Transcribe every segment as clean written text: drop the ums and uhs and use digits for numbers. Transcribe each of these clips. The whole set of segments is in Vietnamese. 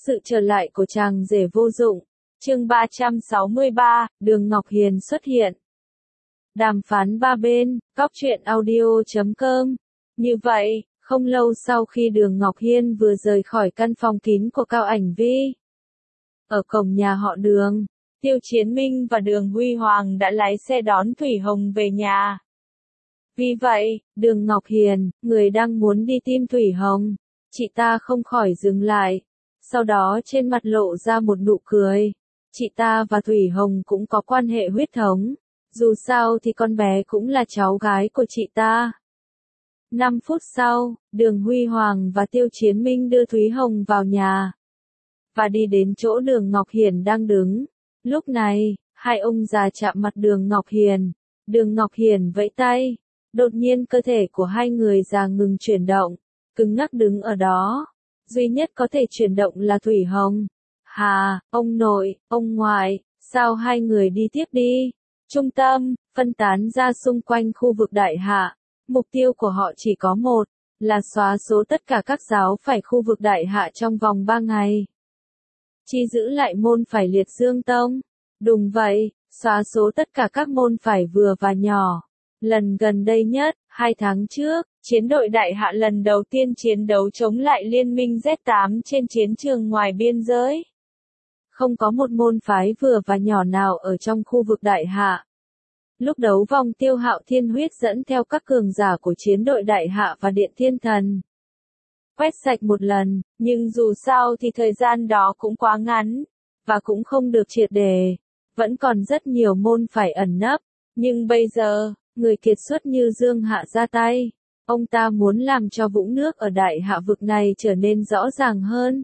Sự trở lại của chàng rể vô dụng. Chương 363, Đường Ngọc Hiền xuất hiện. Đàm phán ba bên, góc truyện audio.com. Như vậy, không lâu sau khi Đường Ngọc Hiên vừa rời khỏi căn phòng kín của Cao Ảnh Vi, ở cổng nhà họ Đường, Tiêu Chiến Minh và Đường Huy Hoàng đã lái xe đón Thủy Hồng về nhà. Vì vậy, Đường Ngọc Hiền, người đang muốn đi tìm Thủy Hồng, chị ta không khỏi dừng lại. Sau đó trên mặt lộ ra một nụ cười. Chị ta và Thủy Hồng cũng có quan hệ huyết thống. Dù sao thì con bé cũng là cháu gái của chị ta. 5 phút sau, Đường Huy Hoàng và Tiêu Chiến Minh đưa Thúy Hồng vào nhà. Và đi đến chỗ Đường Ngọc Hiền đang đứng. Lúc này, hai ông già chạm mặt Đường Ngọc Hiền. Đường Ngọc Hiền vẫy tay. Đột nhiên cơ thể của hai người già ngừng chuyển động. Cứng ngắc đứng ở đó. Duy nhất có thể chuyển động là Thủy Hồng. Hà, ông nội, ông ngoại, sao hai người đi tiếp đi? Trung tâm, phân tán ra xung quanh khu vực đại hạ. Mục tiêu của họ chỉ có một, là xóa số tất cả các giáo phải khu vực đại hạ trong vòng 3 ngày. Chỉ giữ lại môn phải Liệt Dương Tông. Đúng vậy, xóa số tất cả các môn phải vừa và nhỏ. Lần gần đây nhất, 2 tháng trước, chiến đội đại hạ lần đầu tiên chiến đấu chống lại liên minh Z8 trên chiến trường ngoài biên giới. Không có một môn phái vừa và nhỏ nào ở trong khu vực đại hạ. Lúc đấu vòng Tiêu Hạo Thiên huyết dẫn theo các cường giả của chiến đội đại hạ và Điện Thiên Thần. Quét sạch một lần, nhưng dù sao thì thời gian đó cũng quá ngắn, và cũng không được triệt đề. Vẫn còn rất nhiều môn phải ẩn nấp, nhưng bây giờ, người kiệt xuất như Dương Hạ ra tay. Ông ta muốn làm cho vũng nước ở đại hạ vực này trở nên rõ ràng hơn.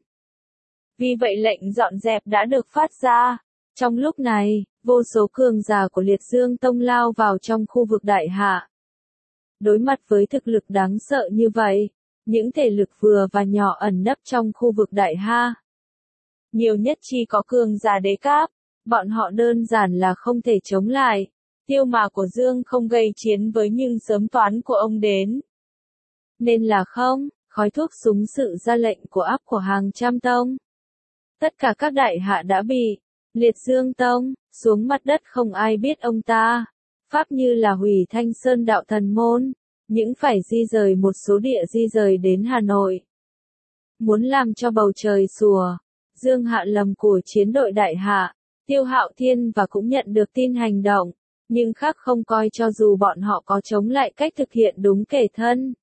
Vì vậy lệnh dọn dẹp đã được phát ra. Trong lúc này, vô số cường giả của Liệt Dương Tông lao vào trong khu vực đại hạ. Đối mặt với thực lực đáng sợ như vậy, những thể lực vừa và nhỏ ẩn nấp trong khu vực đại hạ. Nhiều nhất chỉ có cường giả đế cấp, bọn họ đơn giản là không thể chống lại. Tiêu mà của Dương không gây chiến với nhưng sớm toán của ông đến. Nên là không, khói thuốc súng sự ra lệnh của áp của hàng trăm tông. Tất cả các đại hạ đã bị Liệt Dương Tông xuống mặt đất, không ai biết ông ta. Pháp như là hủy Thanh Sơn đạo thần môn, những phải di rời một số địa di rời đến Hà Nội. Muốn làm cho bầu trời sủa, Dương Hạ lầm của chiến đội đại hạ, Tiêu Hạo Thiên và cũng nhận được tin hành động, nhưng khác không coi cho dù bọn họ có chống lại cách thực hiện đúng kể thân.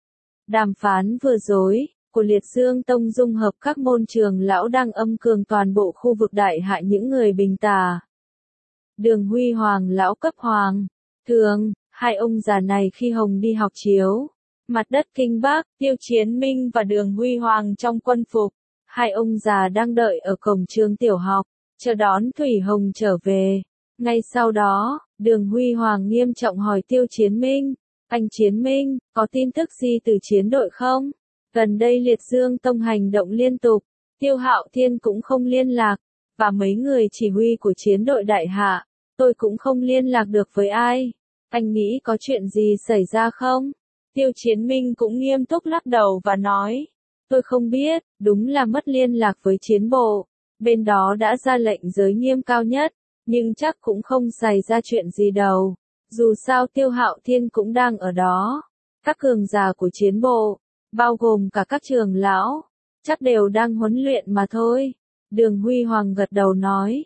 Đàm phán vừa rồi của Liệt Dương Tông dung hợp các môn trường lão đang âm cường toàn bộ khu vực đại hạ những người bình tà. Đường Huy Hoàng lão cấp hoàng, thường, hai ông già này khi Hồng đi học chiếu, mặt đất Kinh Bắc, Tiêu Chiến Minh và Đường Huy Hoàng trong quân phục, hai ông già đang đợi ở cổng trường tiểu học, chờ đón Thủy Hồng trở về. Ngay sau đó, Đường Huy Hoàng nghiêm trọng hỏi Tiêu Chiến Minh, anh Chiến Minh, có tin tức gì từ chiến đội không? Gần đây Liệt Dương Tông hành động liên tục, Tiêu Hạo Thiên cũng không liên lạc, và mấy người chỉ huy của chiến đội đại hạ, tôi cũng không liên lạc được với ai. Anh nghĩ có chuyện gì xảy ra không? Tiêu Chiến Minh cũng nghiêm túc lắc đầu và nói, tôi không biết, đúng là mất liên lạc với chiến bộ, bên đó đã ra lệnh giới nghiêm cao nhất, nhưng chắc cũng không xảy ra chuyện gì đâu. Dù sao Tiêu Hạo Thiên cũng đang ở đó, các cường giả của chiến bộ, bao gồm cả các trường lão, chắc đều đang huấn luyện mà thôi. Đường Huy Hoàng gật đầu nói,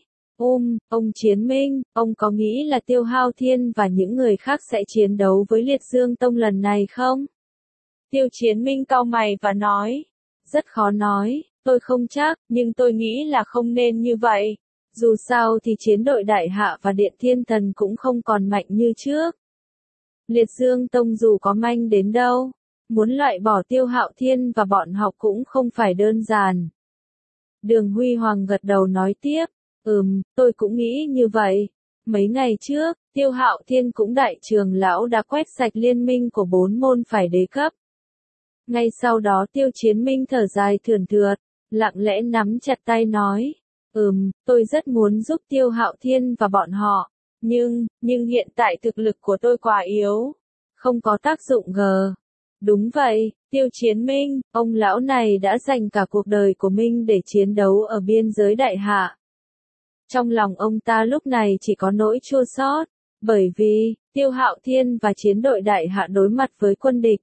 ông Chiến Minh, ông có nghĩ là Tiêu Hạo Thiên và những người khác sẽ chiến đấu với Liệt Dương Tông lần này không? Tiêu Chiến Minh cau mày và nói, rất khó nói, tôi không chắc, nhưng tôi nghĩ là không nên như vậy. Dù sao thì chiến đội đại hạ và Điện Thiên Thần cũng không còn mạnh như trước. Liệt Dương Tông dù có manh đến đâu, muốn loại bỏ Tiêu Hạo Thiên và bọn họ cũng không phải đơn giản. Đường Huy Hoàng gật đầu nói tiếp, tôi cũng nghĩ như vậy. Mấy ngày trước, Tiêu Hạo Thiên cũng đại trường lão đã quét sạch liên minh của 4 môn phải đế cấp. Ngay sau đó Tiêu Chiến Minh thở dài thườn thượt, lặng lẽ nắm chặt tay nói, tôi rất muốn giúp Tiêu Hạo Thiên và bọn họ, nhưng hiện tại thực lực của tôi quá yếu, không có tác dụng. Đúng vậy, Tiêu Chiến Minh, ông lão này đã dành cả cuộc đời của mình để chiến đấu ở biên giới Đại Hạ. Trong lòng ông ta lúc này chỉ có nỗi chua xót, bởi vì, Tiêu Hạo Thiên và chiến đội Đại Hạ đối mặt với quân địch.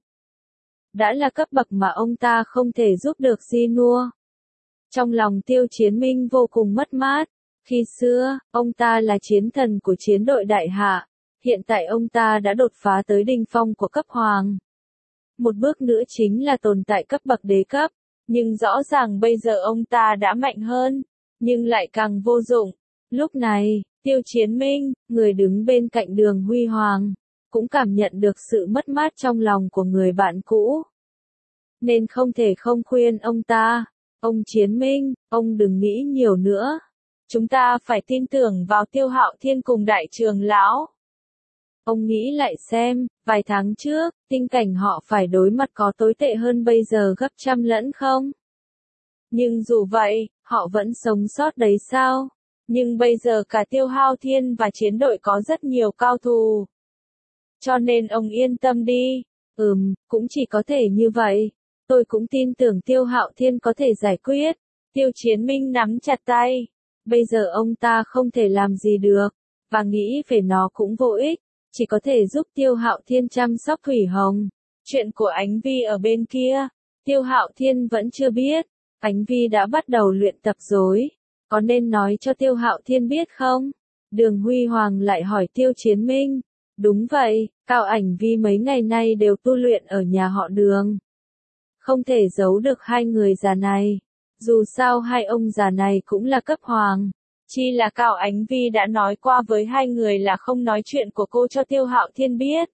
Đã là cấp bậc mà ông ta không thể giúp được Di Nua. Trong lòng Tiêu Chiến Minh vô cùng mất mát. Khi xưa, ông ta là chiến thần của chiến đội Đại Hạ. Hiện tại ông ta đã đột phá tới đỉnh phong của cấp hoàng. Một bước nữa chính là tồn tại cấp bậc đế cấp. Nhưng rõ ràng bây giờ ông ta đã mạnh hơn, nhưng lại càng vô dụng. Lúc này, Tiêu Chiến Minh, người đứng bên cạnh Đường Huy Hoàng, cũng cảm nhận được sự mất mát trong lòng của người bạn cũ. Nên không thể không khuyên ông ta, ông Chiến Minh, ông đừng nghĩ nhiều nữa. Chúng ta phải tin tưởng vào Tiêu Hạo Thiên cùng Đại Trường Lão. Ông nghĩ lại xem, vài tháng trước, tình cảnh họ phải đối mặt có tồi tệ hơn bây giờ gấp trăm lẫn không? Nhưng dù vậy, họ vẫn sống sót đấy sao? Nhưng bây giờ cả Tiêu Hạo Thiên và chiến đội có rất nhiều cao thủ. Cho nên ông yên tâm đi. Cũng chỉ có thể như vậy. Tôi cũng tin tưởng Tiêu Hạo Thiên có thể giải quyết. Tiêu Chiến Minh nắm chặt tay. Bây giờ ông ta không thể làm gì được, và nghĩ về nó cũng vô ích, chỉ có thể giúp Tiêu Hạo Thiên chăm sóc Thủy Hồng. Chuyện của Ánh Vi ở bên kia, Tiêu Hạo Thiên vẫn chưa biết. Ánh Vi đã bắt đầu luyện tập rồi, có nên nói cho Tiêu Hạo Thiên biết không? Đường Huy Hoàng lại hỏi Tiêu Chiến Minh. Đúng vậy, Cao Ảnh Vi mấy ngày nay đều tu luyện ở nhà họ Đường. Không thể giấu được hai người già này. Dù sao hai ông già này cũng là cấp hoàng. Chi là Cao Ánh Vi đã nói qua với hai người là không nói chuyện của cô cho Tiêu Hạo Thiên biết.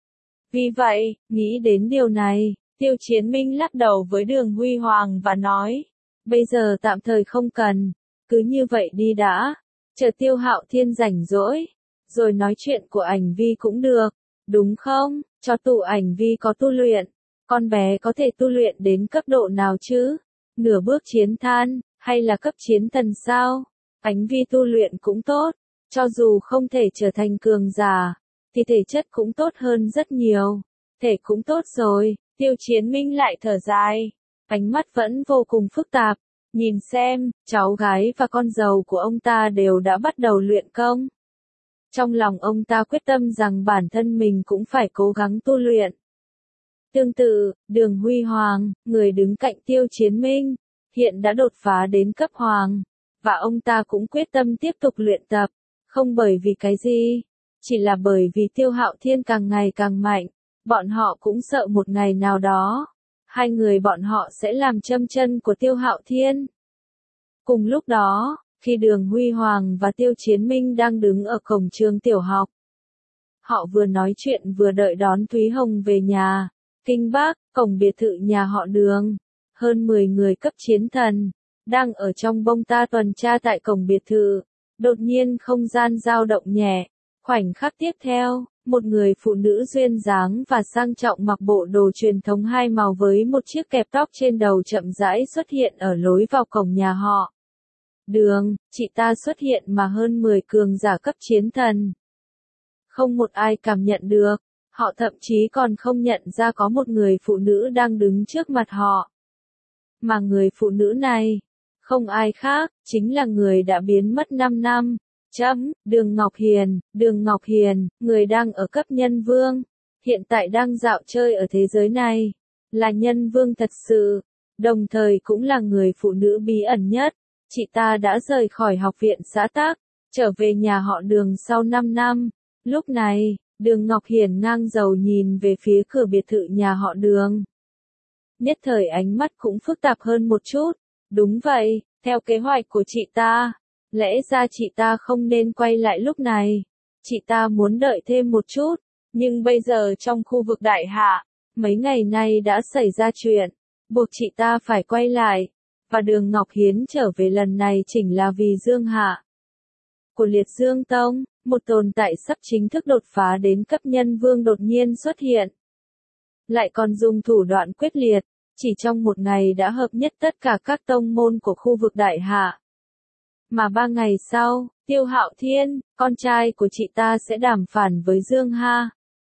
Vì vậy, nghĩ đến điều này, Tiêu Chiến Minh lắc đầu với Đường Huy Hoàng và nói. Bây giờ tạm thời không cần, cứ như vậy đi đã. Chờ Tiêu Hạo Thiên rảnh rỗi, rồi nói chuyện của Ảnh Vi cũng được, đúng không? Cho tụ Ảnh Vi có tu luyện. Con bé có thể tu luyện đến cấp độ nào chứ? Nửa bước chiến than, hay là cấp chiến thần sao? Ánh Vi tu luyện cũng tốt, cho dù không thể trở thành cường giả, thì thể chất cũng tốt hơn rất nhiều. Thể cũng tốt rồi, Tiêu Chiến Minh lại thở dài. Ánh mắt vẫn vô cùng phức tạp, nhìn xem, cháu gái và con dâu của ông ta đều đã bắt đầu luyện công. Trong lòng ông ta quyết tâm rằng bản thân mình cũng phải cố gắng tu luyện. Tương tự, Đường Huy Hoàng, người đứng cạnh Tiêu Chiến Minh, hiện đã đột phá đến cấp hoàng, và ông ta cũng quyết tâm tiếp tục luyện tập, không bởi vì cái gì, chỉ là bởi vì Tiêu Hạo Thiên càng ngày càng mạnh, bọn họ cũng sợ một ngày nào đó, hai người bọn họ sẽ làm châm chân của Tiêu Hạo Thiên. Cùng lúc đó, khi Đường Huy Hoàng và Tiêu Chiến Minh đang đứng ở cổng trường tiểu học, họ vừa nói chuyện vừa đợi đón Thúy Hồng về nhà. Kinh Bắc, cổng biệt thự nhà họ Đường, hơn 10 người cấp chiến thần, đang ở trong bông ta tuần tra tại cổng biệt thự. Đột nhiên không gian dao động nhẹ, khoảnh khắc tiếp theo, một người phụ nữ duyên dáng và sang trọng mặc bộ đồ truyền thống hai màu với một chiếc kẹp tóc trên đầu chậm rãi xuất hiện ở lối vào cổng nhà họ Đường. Chị ta xuất hiện mà hơn 10 cường giả cấp chiến thần. Không một ai cảm nhận được. Họ thậm chí còn không nhận ra có một người phụ nữ đang đứng trước mặt họ. Mà người phụ nữ này, không ai khác, chính là người đã biến mất 5 năm. Đường Ngọc Hiền. Đường Ngọc Hiền, người đang ở cấp nhân vương, hiện tại đang dạo chơi ở thế giới này, là nhân vương thật sự, đồng thời cũng là người phụ nữ bí ẩn nhất. Chị ta đã rời khỏi học viện xã tắc, trở về nhà họ Đường sau 5 năm. Lúc này, Đường Ngọc Hiền ngang đầu nhìn về phía cửa biệt thự nhà họ Đường. Nhất thời ánh mắt cũng phức tạp hơn một chút. Đúng vậy, theo kế hoạch của chị ta, lẽ ra chị ta không nên quay lại lúc này. Chị ta muốn đợi thêm một chút, nhưng bây giờ trong khu vực Đại Hạ, mấy ngày nay đã xảy ra chuyện, buộc chị ta phải quay lại. Và Đường Ngọc Hiến trở về lần này chính là vì Dương Hạ của Liệt Dương Tông. Một tồn tại sắp chính thức đột phá đến cấp nhân vương đột nhiên xuất hiện. Lại còn dùng thủ đoạn quyết liệt, chỉ trong một ngày đã hợp nhất tất cả các tông môn của khu vực Đại Hạ. Mà 3 ngày sau, Tiêu Hạo Thiên, con trai của chị ta sẽ đàm phán với Dương Ha.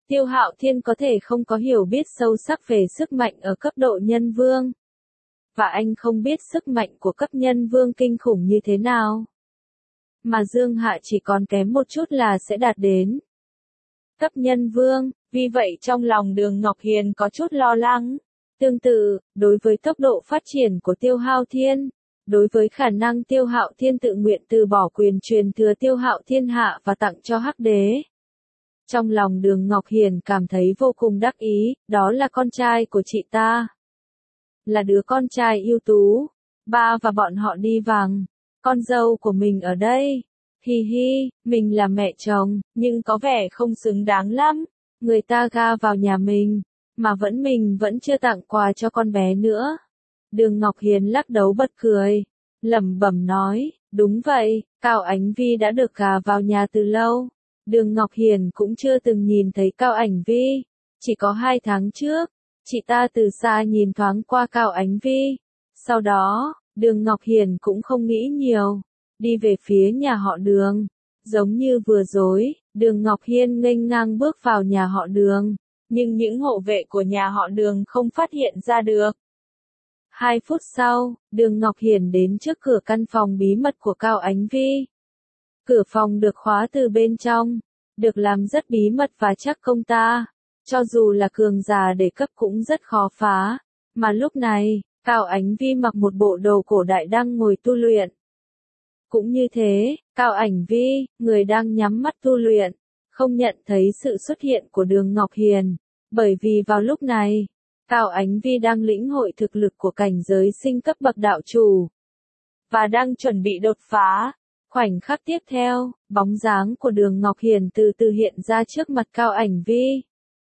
Tiêu Hạo Thiên có thể không có hiểu biết sâu sắc về sức mạnh ở cấp độ nhân vương. Và anh không biết sức mạnh của cấp nhân vương kinh khủng như thế nào. Mà Dương Hạ chỉ còn kém một chút là sẽ đạt đến cấp nhân vương, vì vậy trong lòng Đường Ngọc Hiền có chút lo lắng. Tương tự, đối với tốc độ phát triển của Tiêu Hạo Thiên, đối với khả năng Tiêu Hạo Thiên tự nguyện từ bỏ quyền truyền thừa Tiêu Hạo Thiên Hạ và tặng cho Hắc Đế. Trong lòng Đường Ngọc Hiền cảm thấy vô cùng đắc ý, đó là con trai của chị ta. Là đứa con trai ưu tú. Ba và bọn họ đi vàng. Con dâu của mình ở đây. Hi hi, mình là mẹ chồng, nhưng có vẻ không xứng đáng lắm. Người ta ga vào nhà mình, mà mình vẫn chưa tặng quà cho con bé nữa. Đường Ngọc Hiền lắc đầu bật cười, lẩm bẩm nói, đúng vậy, Cao Ánh Vi đã được gà vào nhà từ lâu. Đường Ngọc Hiền cũng chưa từng nhìn thấy Cao Ánh Vi, chỉ có 2 tháng trước, chị ta từ xa nhìn thoáng qua Cao Ánh Vi. Sau đó, Đường Ngọc Hiền cũng không nghĩ nhiều, đi về phía nhà họ Đường. Giống như vừa rồi, Đường Ngọc Hiên nghênh ngang bước vào nhà họ Đường, nhưng những hộ vệ của nhà họ Đường không phát hiện ra được. 2 phút sau, Đường Ngọc Hiền đến trước cửa căn phòng bí mật của Cao Ánh Vi. Cửa phòng được khóa từ bên trong, được làm rất bí mật và chắc không ta, cho dù là cường giả để cấp cũng rất khó phá. Mà lúc này, Cao Ánh Vi mặc một bộ đồ cổ đại đang ngồi tu luyện. Cũng như thế, Cao Ánh Vi, người đang nhắm mắt tu luyện, không nhận thấy sự xuất hiện của Đường Ngọc Hiền, bởi vì vào lúc này, Cao Ánh Vi đang lĩnh hội thực lực của cảnh giới sinh cấp bậc đạo chủ, và đang chuẩn bị đột phá. Khoảnh khắc tiếp theo, bóng dáng của Đường Ngọc Hiền từ từ hiện ra trước mặt Cao Ánh Vi.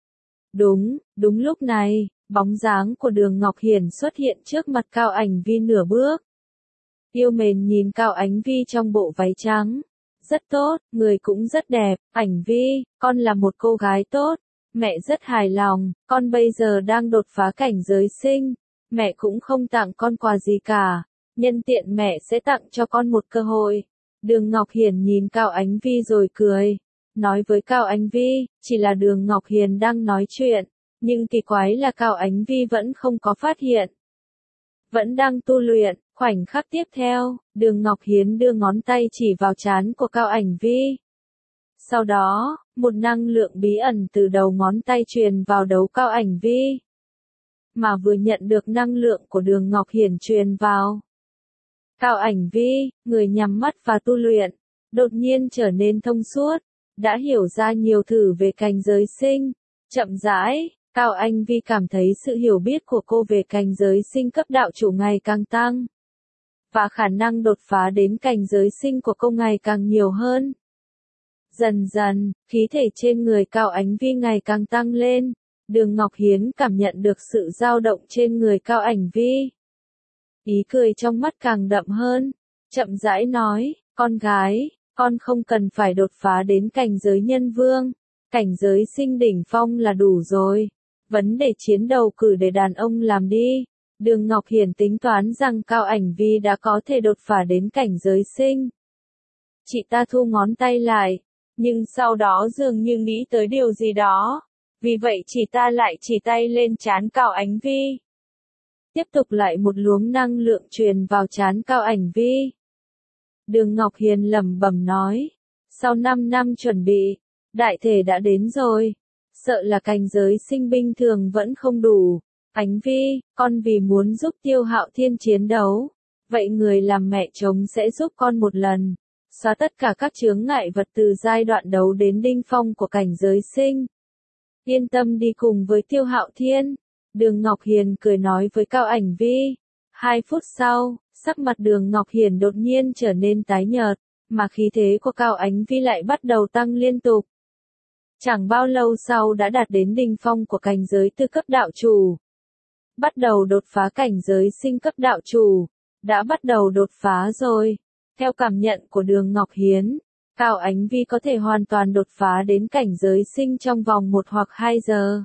Đúng lúc này, bóng dáng của Đường Ngọc Hiền xuất hiện trước mặt Cao Ánh Vi nửa bước. Yêu mến nhìn Cao Ánh Vi trong bộ váy trắng. Rất tốt, người cũng rất đẹp, Ánh Vi, con là một cô gái tốt. Mẹ rất hài lòng, con bây giờ đang đột phá cảnh giới sinh. Mẹ cũng không tặng con quà gì cả. Nhân tiện mẹ sẽ tặng cho con một cơ hội. Đường Ngọc Hiền nhìn Cao Ánh Vi rồi cười. Nói với Cao Ánh Vi, chỉ là Đường Ngọc Hiền đang nói chuyện. Nhưng kỳ quái là Cao Ánh Vi vẫn không có phát hiện. Vẫn đang tu luyện. Khoảnh khắc tiếp theo, Đường Ngọc Hiến đưa ngón tay chỉ vào trán của Cao Ánh Vi. Sau đó, một năng lượng bí ẩn từ đầu ngón tay truyền vào đầu Cao Ánh Vi. Mà vừa nhận được năng lượng của Đường Ngọc Hiển truyền vào, Cao Ánh Vi, người nhắm mắt và tu luyện, đột nhiên trở nên thông suốt, đã hiểu ra nhiều thứ về cảnh giới sinh. Chậm rãi, Cao Ánh Vi cảm thấy sự hiểu biết của cô về cảnh giới sinh cấp đạo chủ ngày càng tăng. Và khả năng đột phá đến cảnh giới sinh của cô ngày càng nhiều hơn. Dần dần, khí thể trên người Cao Ánh Vi ngày càng tăng lên. Đường Ngọc Hiến cảm nhận được sự dao động trên người Cao Ánh Vi. Ý cười trong mắt càng đậm hơn. Chậm rãi nói, con gái, con không cần phải đột phá đến cảnh giới nhân vương. Cảnh giới sinh đỉnh phong là đủ rồi. Vấn đề chiến đầu cử để đàn ông làm đi. Đường Ngọc Hiển tính toán rằng Cao Ánh Vi đã có thể đột phá đến cảnh giới sinh. Chị ta thu ngón tay lại, nhưng sau đó dường như nghĩ tới điều gì đó. Vì vậy chị ta lại chỉ tay lên trán Cao Ánh Vi. Tiếp tục lại một luồng năng lượng truyền vào trán Cao Ánh Vi. Đường Ngọc Hiền lẩm bẩm nói, sau 5 năm chuẩn bị, đại thể đã đến rồi. Sợ là cảnh giới sinh bình thường vẫn không đủ. Ánh Vi, con vì muốn giúp Tiêu Hạo Thiên chiến đấu, vậy người làm mẹ chồng sẽ giúp con một lần, xóa tất cả các chướng ngại vật từ giai đoạn đấu đến đỉnh phong của cảnh giới sinh. Yên tâm đi cùng với Tiêu Hạo Thiên. Đường Ngọc Hiền cười nói với Cao Ánh Vi. 2 phút sau, sắc mặt Đường Ngọc Hiền đột nhiên trở nên tái nhợt, mà khí thế của Cao Ánh Vi lại bắt đầu tăng liên tục. Chẳng bao lâu sau đã đạt đến đỉnh phong của cảnh giới tư cấp đạo chủ. Bắt đầu đột phá cảnh giới sinh cấp đạo chủ. Đã bắt đầu đột phá rồi. Theo cảm nhận của Đường Ngọc Hiến, Cao Ánh Vi có thể hoàn toàn đột phá đến cảnh giới sinh trong vòng 1 hoặc 2 giờ.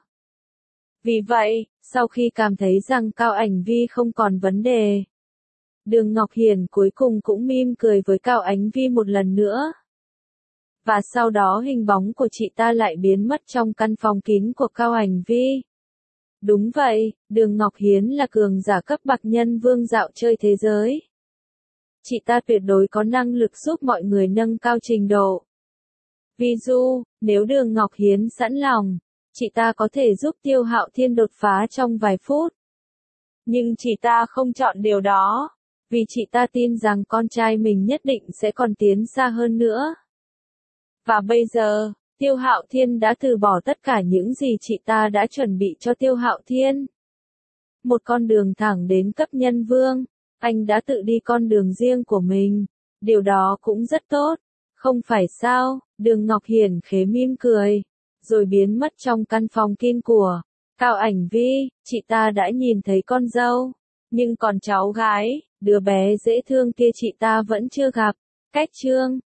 Vì vậy, sau khi cảm thấy rằng Cao Ánh Vi không còn vấn đề, Đường Ngọc Hiển cuối cùng cũng mỉm cười với Cao Ánh Vi một lần nữa. Và sau đó hình bóng của chị ta lại biến mất trong căn phòng kín của Cao Ảnh Vi. Đúng vậy, Đường Ngọc Hiến là cường giả cấp bậc nhân vương dạo chơi thế giới. Chị ta tuyệt đối có năng lực giúp mọi người nâng cao trình độ. Ví dụ, nếu Đường Ngọc Hiến sẵn lòng, chị ta có thể giúp Tiêu Hạo Thiên đột phá trong vài phút. Nhưng chị ta không chọn điều đó, vì chị ta tin rằng con trai mình nhất định sẽ còn tiến xa hơn nữa. Và bây giờ, Tiêu Hạo Thiên đã từ bỏ tất cả những gì chị ta đã chuẩn bị cho Tiêu Hạo Thiên. Một con đường thẳng đến cấp nhân vương, anh đã tự đi con đường riêng của mình, điều đó cũng rất tốt, không phải sao? Đường Ngọc Hiển khế mỉm cười, rồi biến mất trong căn phòng kín của Cao Ảnh Vi. Chị ta đã nhìn thấy con dâu, nhưng còn cháu gái, đứa bé dễ thương kia chị ta vẫn chưa gặp. Cách chương